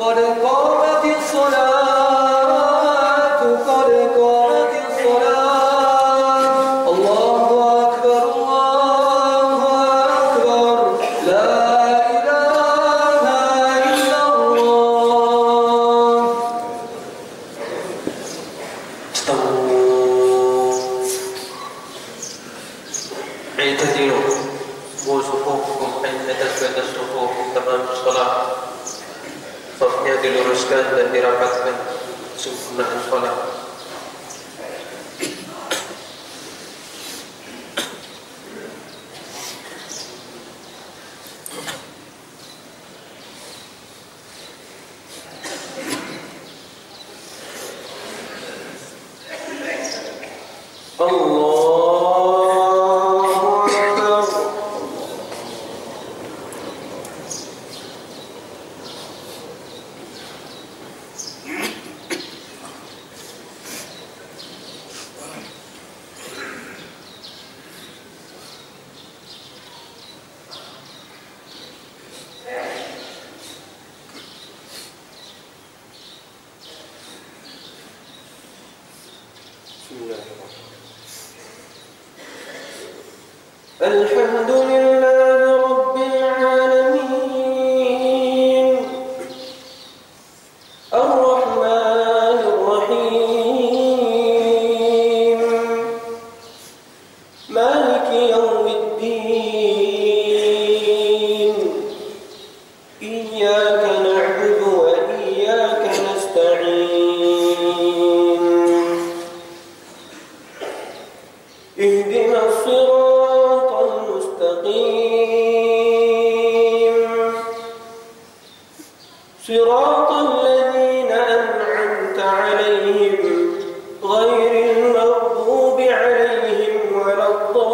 الحمد لله رب العالمين الرحمن الرحيم مالك يوم الدين إياك نعبد وإياك نستعين اهدنا الصراط المستقيم صراط الذين أنعمت عليهم غير المغضوب عليهم ولا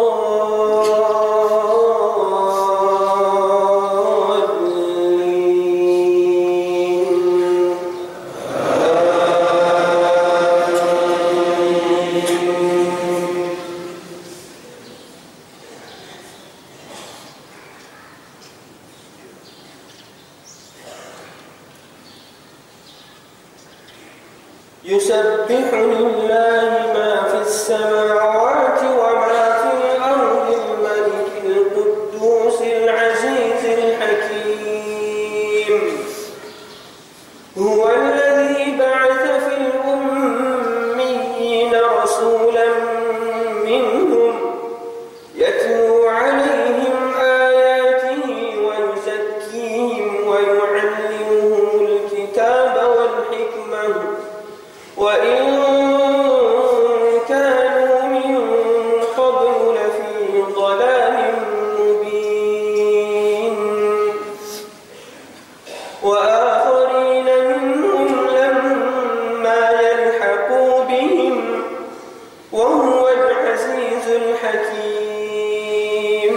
يسبح لله ما في السماوات وما في الأرض الملك القدوس العزيز الحكيم هو الذي بعث في الأميين رسولا منهم يتلو عليهم آياته ويزكيهم ويعلمهم الكتاب والحكمة وإن كانوا من قبل لفي ضلال مبين وآخرين منهم لما يلحقوا بهم وهو العزيز الحكيم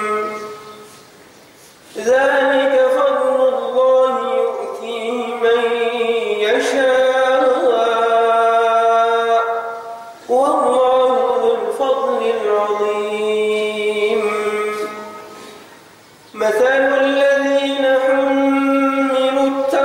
ذلك فضل الله يؤتيه من يشاء والله ذو الفضل العظيم مثل الذين حملوا التوراة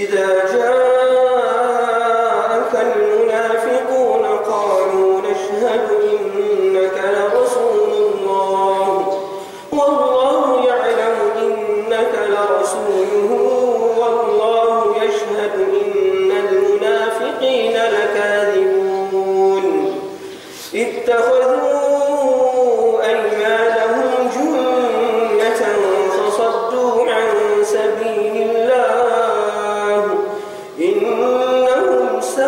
إذا جاءك المنافقون قالوا نشهد إنك لرسول الله والله يعلم إنك لرسوله والله يشهد إن المنافقين لكاذبون اتخذوا أيمانهم جنة فصدوا عن سبيل الله إنهم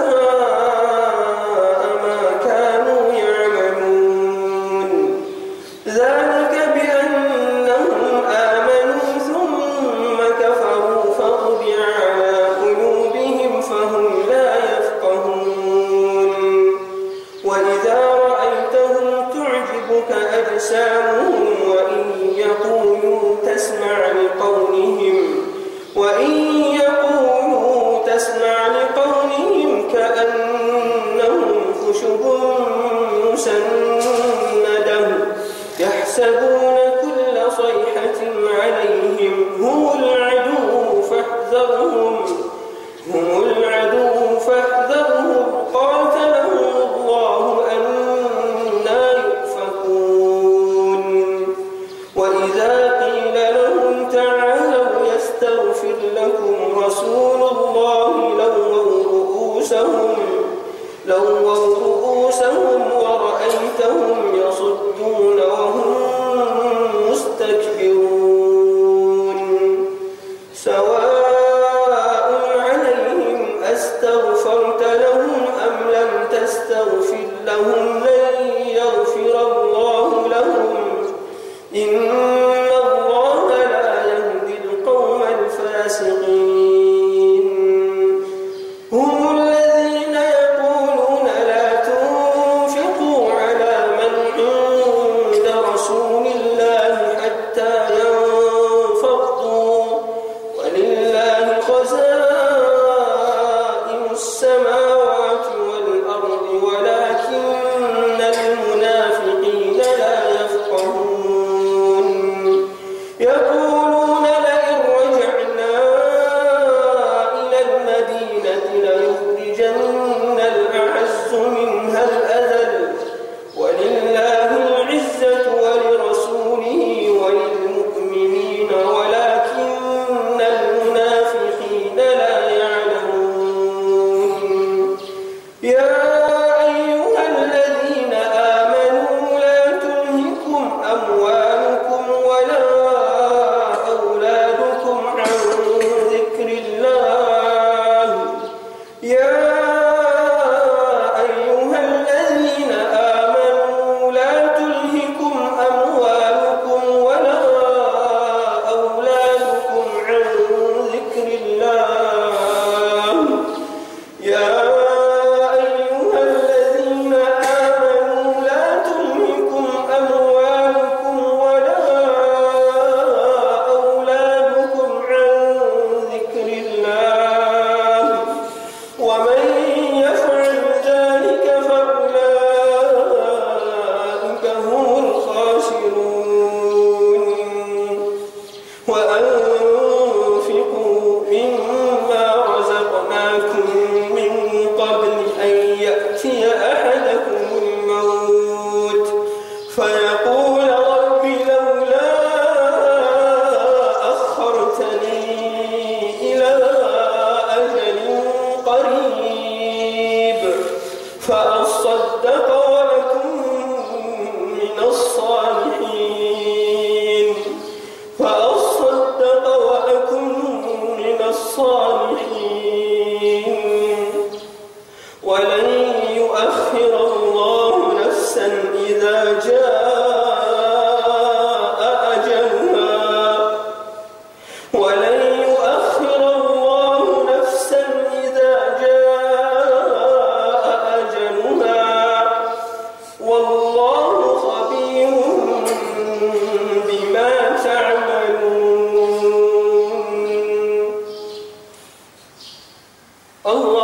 ساء ما كانوا يعملون ذلك بأنهم آمنوا ثم كفروا فطبع على قلوبهم فهم لا يفقهون وإذا رأيتهم تعجبك أجسامهم وإن يقولوا تسمع لقولهم كأنهم خشب مسندة يحسبون كل صيحة عليهم هم العدو فاحذرهم قاتلهم الله أنى يؤفكون وإذا قيل لهم تعالوا يستغفر لكم رسول الله لووا رؤوسهم ورأيتهم يصدون وهم مستكبرون سواء عليهم أستغفرت لهم أم لم تستغفر لهم لن يغفر الله لهم إن الله لا يهدي القوم الفاسقين هم الذين يقولون لا تنفقوا على من عند رسول الله حتى ينفضوا ولله خزائن السماوات والأرض ولكن المنافقين لا يفقهون يقولون لئن رجعنا إلى المدينة ليخرجن الأعز منها الأذل ولله العزة ولرسوله وللمؤمنين ولكن المنافقين لا يعلمون يا أيها الذين آمنوا لا تلهكم أموالكم ولا أولادكم عن ذكر الله يا أيها الذين آمنوا لا تلهكم أموالكم ولا أولادكم عن ذكر الله يا أيها الذين آمنوا لا تلهكم أموالكم ولا أولادكم عن ذكر الله ومن يفعل ذلك فأولئك هم الخاسرون وأنفقوا مما رزقناكم من قبل أن يأتي أحدكم الموت فيقول رب لولا أخرتني إلى أجل قريب فأصدق وأكن من الصالحين ولن يؤخر الله نفسا إذا جاء أجلها ولن يؤخر الله نفسا إذا جاء أجلها والله خبير بما تعملون الله